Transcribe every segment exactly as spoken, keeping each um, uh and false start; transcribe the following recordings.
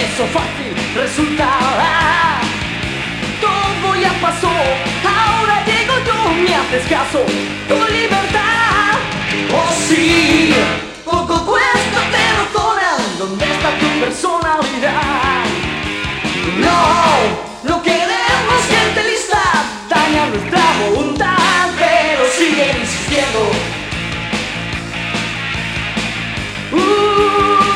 eso fácil resulta. Todo ya pasó, ahora llego yo, me haces caso, tu libertad. Oh sí, poco cuesta, te rotonan, ¿dónde está tu personalidad? No, no queremos gente lista, daña nuestra voluntad, pero sigue insistiendo. Uh.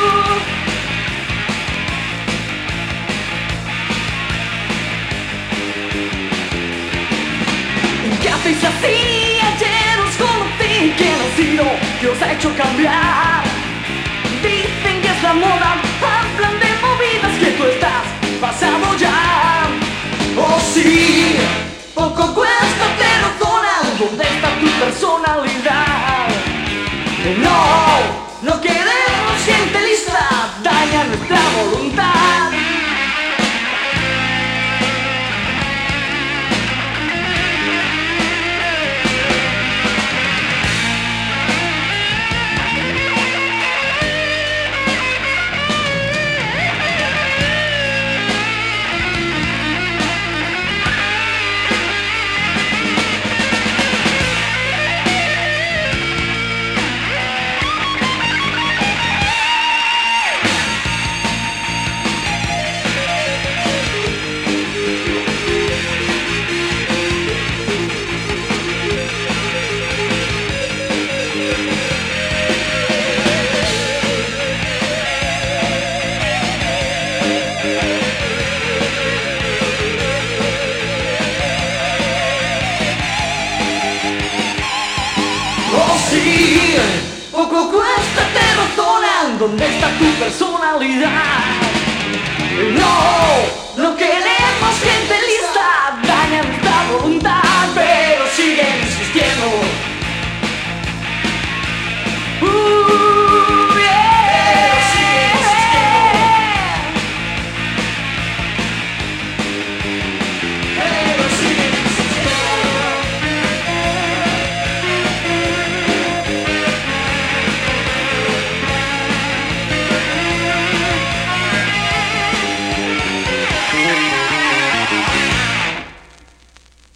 ¿Qué hacéis así? Ayer os conocí. ¿Quién ha sido que os ha hecho cambiar? Dicen que es la moda, hablan de movidas, que tú estás pasado ya. Oh sí, poco cuesta, te rotonan, ¿dónde está tu personalidad? No, no queremos gente lista, daña nuestra voluntad. Sí, poco cuesta, te rotonan, ¿dónde está tu personalidad?